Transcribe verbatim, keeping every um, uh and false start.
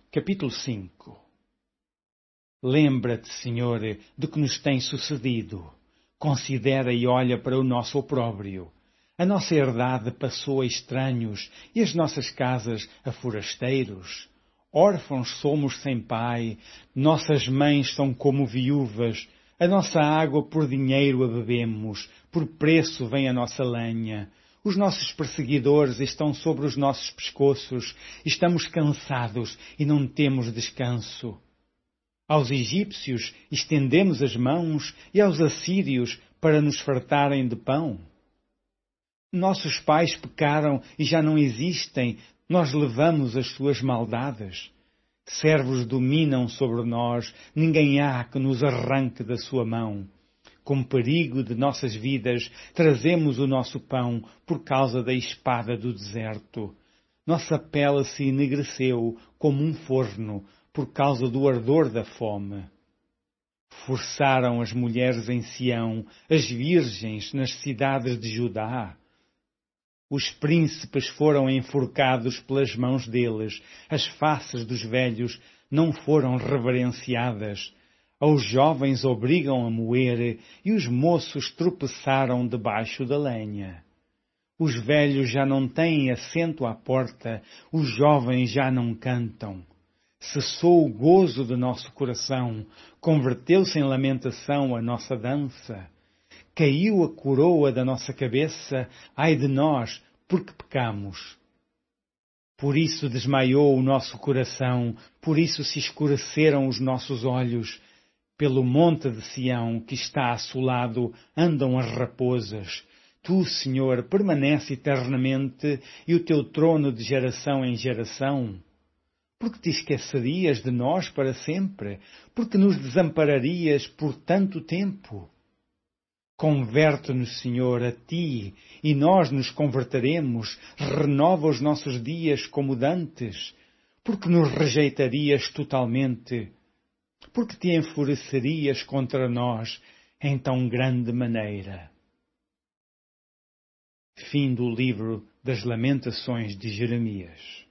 Capítulo cinco. Lembra-te, Senhor, do que nos tem sucedido. Considera e olha para o nosso opróbrio. A nossa herdade passou a estranhos e as nossas casas a forasteiros. Órfãos somos sem pai, nossas mães são como viúvas. A nossa água por dinheiro a bebemos, por preço vem a nossa lenha. Os nossos perseguidores estão sobre os nossos pescoços, estamos cansados e não temos descanso. Aos egípcios estendemos as mãos e aos assírios para nos fartarem de pão. Nossos pais pecaram e já não existem, nós levamos as suas maldades. Servos dominam sobre nós, ninguém há que nos arranque da sua mão. Com perigo de nossas vidas, trazemos o nosso pão por causa da espada do deserto. Nossa pele se enegreceu como um forno por causa do ardor da fome. Forçaram as mulheres em Sião, as virgens nas cidades de Judá. Os príncipes foram enforcados pelas mãos deles, as faces dos velhos não foram reverenciadas. Aos jovens obrigam a moer e os moços tropeçaram debaixo da lenha. Os velhos já não têm assento à porta, os jovens já não cantam. Cessou o gozo de nosso coração, converteu-se em lamentação a nossa dança. Caiu a coroa da nossa cabeça, ai de nós, porque pecamos. Por isso desmaiou o nosso coração, por isso se escureceram os nossos olhos. Pelo monte de Sião, que está assolado, andam as raposas. Tu, Senhor, permanece eternamente, e o teu trono de geração em geração. Porque te esquecerias de nós para sempre? Porque nos desampararias por tanto tempo? Converte-nos, Senhor, a ti, e nós nos converteremos. Renova os nossos dias como dantes. Porque nos rejeitarias totalmente? Porque te enfurecerias contra nós em tão grande maneira? Fim do livro das Lamentações de Jeremias.